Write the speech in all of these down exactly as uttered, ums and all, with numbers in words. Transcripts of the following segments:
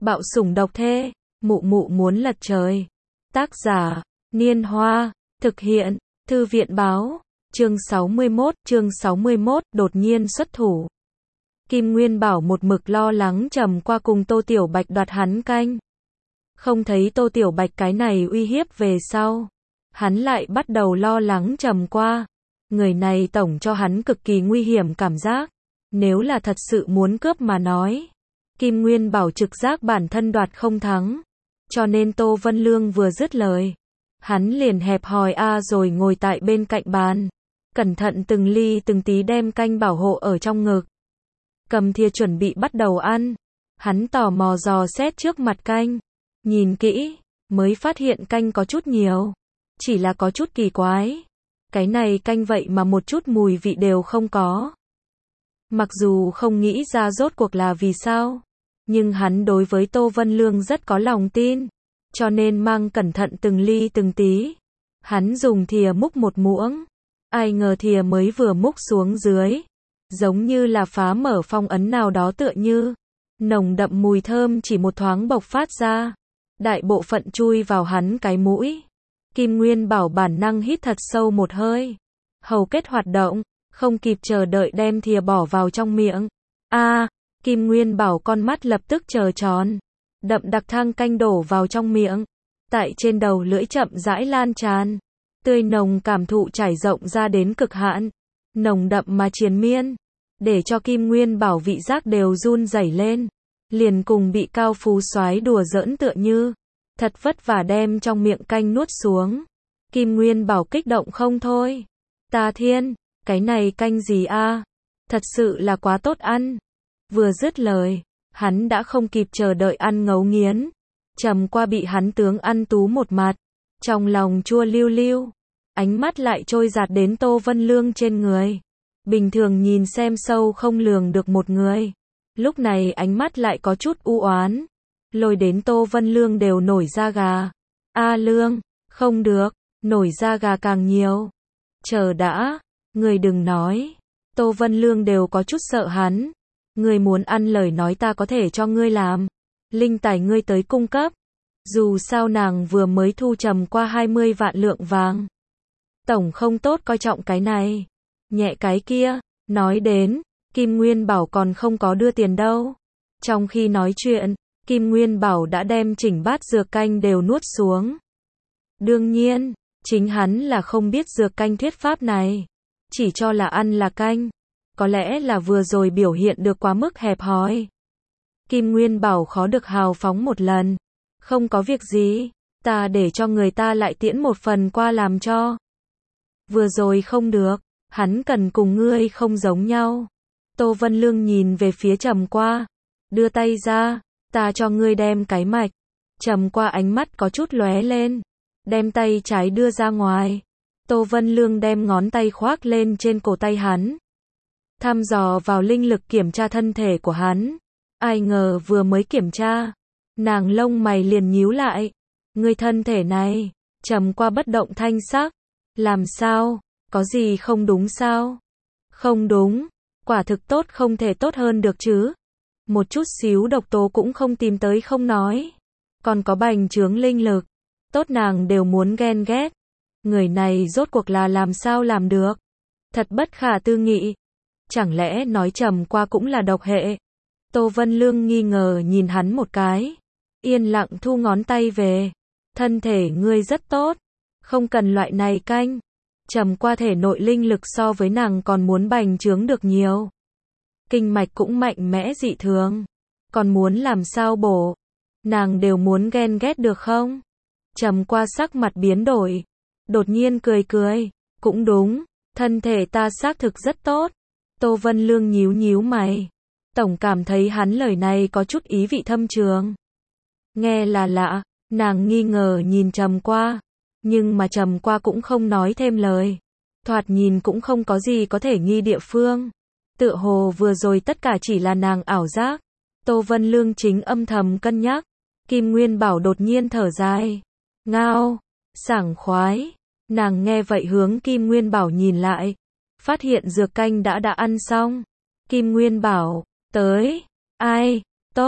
Bạo sủng độc thê, mụ mụ muốn lật trời. Tác giả, Niên Hoa, thực hiện, Thư viện báo, chương sáu mươi mốt, chương sáu mươi mốt, đột nhiên xuất thủ. Kim Nguyên Bảo một mực lo lắng Trầm Qua cùng Tô Tiểu Bạch đoạt hắn canh. Không thấy Tô Tiểu Bạch cái này uy hiếp về sau. Hắn lại bắt đầu lo lắng Trầm Qua. Người này tổng cho hắn cực kỳ nguy hiểm cảm giác. Nếu là thật sự muốn cướp mà nói. Kim Nguyên Bảo trực giác bản thân đoạt không thắng. Cho nên Tô Vân Lương vừa dứt lời. Hắn liền hẹp hòi a rồi ngồi tại bên cạnh bàn. Cẩn thận từng ly từng tí đem canh bảo hộ ở trong ngực. Cầm thìa chuẩn bị bắt đầu ăn. Hắn tò mò dò xét trước mặt canh. Nhìn kỹ, mới phát hiện canh có chút nhiều. Chỉ là có chút kỳ quái. Cái này canh vậy mà một chút mùi vị đều không có. Mặc dù không nghĩ ra rốt cuộc là vì sao. Nhưng hắn đối với Tô Vân Lương rất có lòng tin. Cho nên mang cẩn thận từng ly từng tí. Hắn dùng thìa múc một muỗng. Ai ngờ thìa mới vừa múc xuống dưới. Giống như là phá mở phong ấn nào đó tựa như. Nồng đậm mùi thơm chỉ một thoáng bộc phát ra. Đại bộ phận chui vào hắn cái mũi. Kim Nguyên Bảo bản năng hít thật sâu một hơi. Hầu kết hoạt động, không kịp chờ đợi đem thìa bỏ vào trong miệng. A, à, Kim Nguyên Bảo con mắt lập tức trờ tròn. Đậm đặc thang canh đổ vào trong miệng. Tại trên đầu lưỡi chậm rãi lan tràn. Tươi nồng cảm thụ trải rộng ra đến cực hạn. Nồng đậm mà triền miên. Để cho Kim Nguyên Bảo vị giác đều run rẩy lên. Liền cùng bị cao phú soái đùa giỡn tựa như. Thật vất vả đem trong miệng canh nuốt xuống. Kim Nguyên Bảo kích động không thôi. Ta thiên, cái này canh gì a? Thật sự là quá tốt ăn. Vừa dứt lời, hắn đã không kịp chờ đợi ăn ngấu nghiến. Trầm Qua bị hắn tướng ăn tú một mặt. Trong lòng chua lưu lưu. Ánh mắt lại trôi dạt đến Tô Vân Lương trên người. Bình thường nhìn xem sâu không lường được một người. Lúc này ánh mắt lại có chút u oán. Lôi đến Tô Vân Lương đều nổi da gà. A Lương, không được, nổi da gà càng nhiều. Chờ đã, người đừng nói. Tô Vân Lương đều có chút sợ hắn. Người muốn ăn lời nói ta có thể cho ngươi làm. Linh tài ngươi tới cung cấp. Dù sao nàng vừa mới thu Trầm Qua hai mươi vạn lượng vàng. Tổng không tốt coi trọng cái này. Nhẹ cái kia, nói đến, Kim Nguyên Bảo còn không có đưa tiền đâu. Trong khi nói chuyện, Kim Nguyên Bảo đã đem chỉnh bát dược canh đều nuốt xuống. Đương nhiên, chính hắn là không biết dược canh thuyết pháp này. Chỉ cho là ăn là canh. Có lẽ là vừa rồi biểu hiện được quá mức hẹp hòi. Kim Nguyên Bảo khó được hào phóng một lần. Không có việc gì, ta để cho người ta lại tiễn một phần qua làm cho. Vừa rồi không được, hắn cần cùng ngươi không giống nhau. Tô Vân Lương nhìn về phía Trầm Qua. Đưa tay ra, ta cho ngươi đem cái mạch. Trầm Qua ánh mắt có chút lóe lên. Đem tay trái đưa ra ngoài. Tô Vân Lương đem ngón tay khoác lên trên cổ tay hắn. Thăm dò vào linh lực kiểm tra thân thể của hắn. Ai ngờ vừa mới kiểm tra. Nàng lông mày liền nhíu lại. Ngươi thân thể này. Trầm Qua bất động thanh sắc. Làm sao? Có gì không đúng sao? Không đúng. Quả thực tốt không thể tốt hơn được chứ. Một chút xíu độc tố cũng không tìm tới không nói. Còn có bành trướng linh lực. Tốt nàng đều muốn ghen ghét. Người này rốt cuộc là làm sao làm được. Thật bất khả tư nghị. Chẳng lẽ nói Trầm Qua cũng là độc hệ. Tô Vân Lương nghi ngờ nhìn hắn một cái. Yên lặng thu ngón tay về. Thân thể ngươi rất tốt. Không cần loại này canh. Trầm Qua thể nội linh lực so với nàng còn muốn bành trướng được nhiều. Kinh mạch cũng mạnh mẽ dị thường. Còn muốn làm sao bổ. Nàng đều muốn ghen ghét được không? Trầm Qua sắc mặt biến đổi. Đột nhiên cười cười. Cũng đúng. Thân thể ta xác thực rất tốt. Tô Vân Lương nhíu nhíu mày. Tổng cảm thấy hắn lời này có chút ý vị thâm trường. Nghe là lạ. Nàng nghi ngờ nhìn Trầm Qua. Nhưng mà Trầm Qua cũng không nói thêm lời. Thoạt nhìn cũng không có gì có thể nghi địa phương. Tựa hồ vừa rồi tất cả chỉ là nàng ảo giác. Tô Vân Lương chính âm thầm cân nhắc. Kim Nguyên Bảo đột nhiên thở dài. Ngao, sảng khoái. Nàng nghe vậy hướng Kim Nguyên Bảo nhìn lại. Phát hiện dược canh đã đã ăn xong. Kim Nguyên Bảo, tới. Ai, tốt.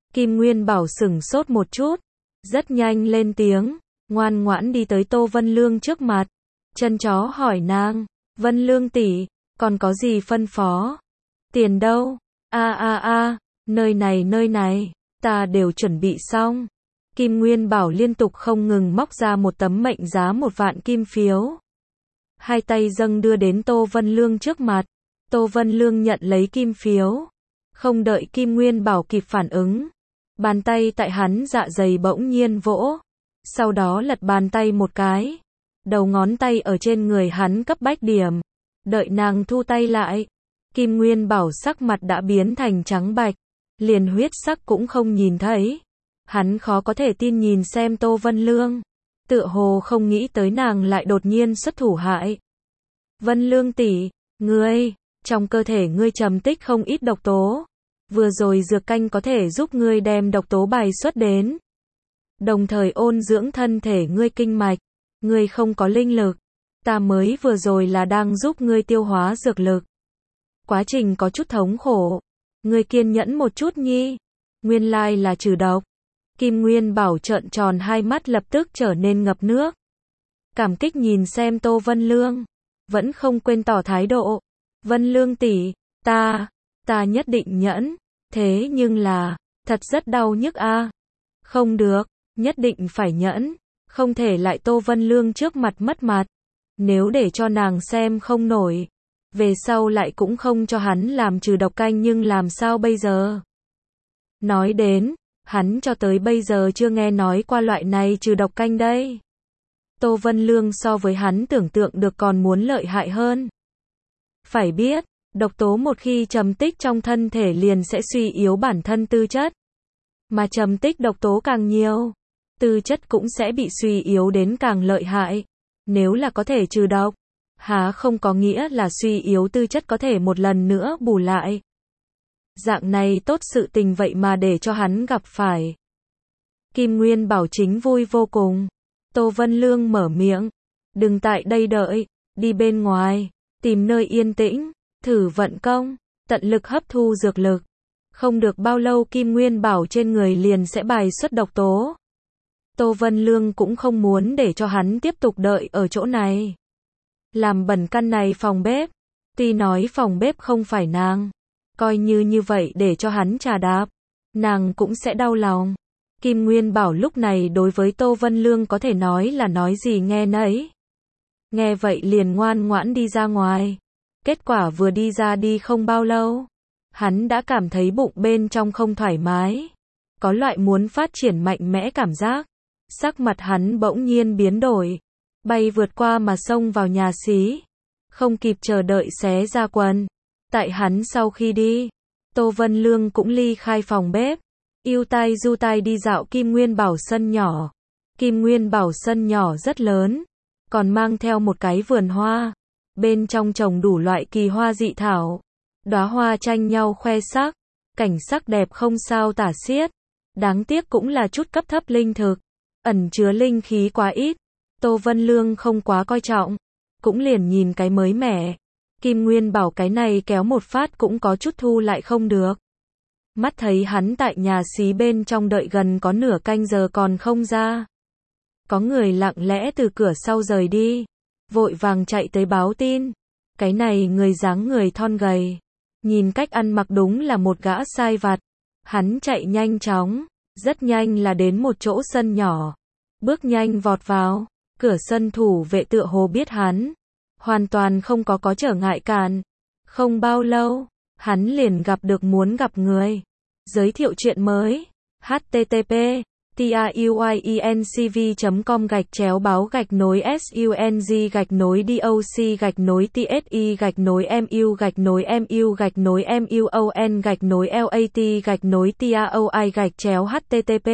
Kim Nguyên Bảo sửng sốt một chút, rất nhanh lên tiếng, ngoan ngoãn đi tới Tô Vân Lương trước mặt. Chân chó hỏi nàng, Vân Lương tỷ, còn có gì phân phó? Tiền đâu? A a a, nơi này nơi này, ta đều chuẩn bị xong. Kim Nguyên Bảo liên tục không ngừng móc ra một tấm mệnh giá một vạn kim phiếu. Hai tay dâng đưa đến Tô Vân Lương trước mặt. Tô Vân Lương nhận lấy kim phiếu. Không đợi Kim Nguyên Bảo kịp phản ứng. Bàn tay tại hắn dạ dày bỗng nhiên vỗ. Sau đó lật bàn tay một cái. Đầu ngón tay ở trên người hắn cấp bách điểm. Đợi nàng thu tay lại. Kim Nguyên Bảo sắc mặt đã biến thành trắng bạch. Liền huyết sắc cũng không nhìn thấy. Hắn khó có thể tin nhìn xem Tô Vân Lương. Tựa hồ không nghĩ tới nàng lại đột nhiên xuất thủ hại. Vân Lương tỷ, ngươi, trong cơ thể ngươi trầm tích không ít độc tố. Vừa rồi dược canh có thể giúp ngươi đem độc tố bài xuất đến. Đồng thời ôn dưỡng thân thể ngươi kinh mạch. Ngươi không có linh lực. Ta mới vừa rồi là đang giúp ngươi tiêu hóa dược lực. Quá trình có chút thống khổ. Ngươi kiên nhẫn một chút nhi. Nguyên lai là trừ độc. Kim Nguyên Bảo trợn tròn hai mắt lập tức trở nên ngập nước. Cảm kích nhìn xem Tô Vân Lương. Vẫn không quên tỏ thái độ. Vân Lương tỷ, ta, ta nhất định nhẫn. Thế nhưng là, thật rất đau nhức a. Không được, nhất định phải nhẫn. Không thể lại Tô Vân Lương trước mặt mất mặt. Nếu để cho nàng xem không nổi. Về sau lại cũng không cho hắn làm trừ độc canh nhưng làm sao bây giờ? Nói đến, hắn cho tới bây giờ chưa nghe nói qua loại này trừ độc canh đây. Tô Vân Lương so với hắn tưởng tượng được còn muốn lợi hại hơn. Phải biết, độc tố một khi trầm tích trong thân thể liền sẽ suy yếu bản thân tư chất. Mà trầm tích độc tố càng nhiều, tư chất cũng sẽ bị suy yếu đến càng lợi hại. Nếu là có thể trừ độc, há không có nghĩa là suy yếu tư chất có thể một lần nữa bù lại. Dạng này tốt sự tình vậy mà để cho hắn gặp phải. Kim Nguyên Bảo chính vui vô cùng. Tô Vân Lương mở miệng. Đừng tại đây đợi, đi bên ngoài, tìm nơi yên tĩnh, thử vận công, tận lực hấp thu dược lực. Không được bao lâu Kim Nguyên Bảo trên người liền sẽ bài xuất độc tố. Tô Vân Lương cũng không muốn để cho hắn tiếp tục đợi ở chỗ này. Làm bẩn căn này phòng bếp. Tuy nói phòng bếp không phải nàng. Coi như như vậy để cho hắn trà đạp. Nàng cũng sẽ đau lòng. Kim Nguyên Bảo lúc này đối với Tô Vân Lương có thể nói là nói gì nghe nấy. Nghe vậy liền ngoan ngoãn đi ra ngoài. Kết quả vừa đi ra đi không bao lâu. Hắn đã cảm thấy bụng bên trong không thoải mái. Có loại muốn phát triển mạnh mẽ cảm giác. Sắc mặt hắn bỗng nhiên biến đổi. Bay vượt qua mà xông vào nhà xí. Không kịp chờ đợi xé ra quần. Tại hắn sau khi đi, Tô Vân Lương cũng ly khai phòng bếp. Yêu tai du tai đi dạo Kim Nguyên Bảo sân nhỏ. Kim Nguyên Bảo sân nhỏ rất lớn. Còn mang theo một cái vườn hoa. Bên trong trồng đủ loại kỳ hoa dị thảo. Đóa hoa tranh nhau khoe sắc. Cảnh sắc đẹp không sao tả xiết. Đáng tiếc cũng là chút cấp thấp linh thực. Ẩn chứa linh khí quá ít. Tô Vân Lương không quá coi trọng. Cũng liền nhìn cái mới mẻ. Kim Nguyên Bảo cái này kéo một phát cũng có chút thu lại không được. Mắt thấy hắn tại nhà xí bên trong đợi gần có nửa canh giờ còn không ra. Có người lặng lẽ từ cửa sau rời đi. Vội vàng chạy tới báo tin. Cái này người dáng người thon gầy. Nhìn cách ăn mặc đúng là một gã sai vặt. Hắn chạy nhanh chóng. Rất nhanh là đến một chỗ sân nhỏ. Bước nhanh vọt vào. Cửa sân thủ vệ tựa hồ biết hắn. Hoàn toàn không có có trở ngại cản. Không bao lâu, hắn liền gặp được muốn gặp người. Giới thiệu chuyện mới. http truyencv com gạch chéo báo gạch nối sung gạch nối doc gạch nối tsi gạch nối mu gạch nối mu gạch nối muon gạch nối lat gạch nối taoi gạch chéo http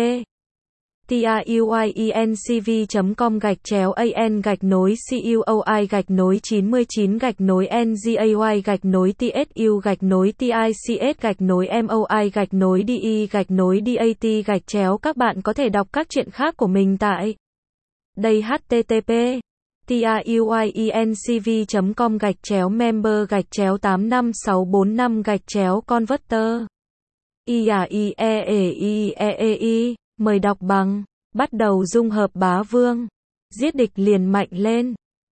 truyencv com gạch chéo an gạch nối cuoi gạch nối chín mươi chín gạch nối ngay gạch nối tsu gạch nối tics gạch nối moi gạch nối de gạch nối dat gạch chéo. Các bạn có thể đọc các chuyện khác của mình tại đây. http truyencv com gạch chéo member gạch chéo tám năm sáu bốn năm gạch chéo converter I A I E E I E E I, mời đọc bằng, bắt đầu dung hợp bá vương, giết địch liền mạnh lên.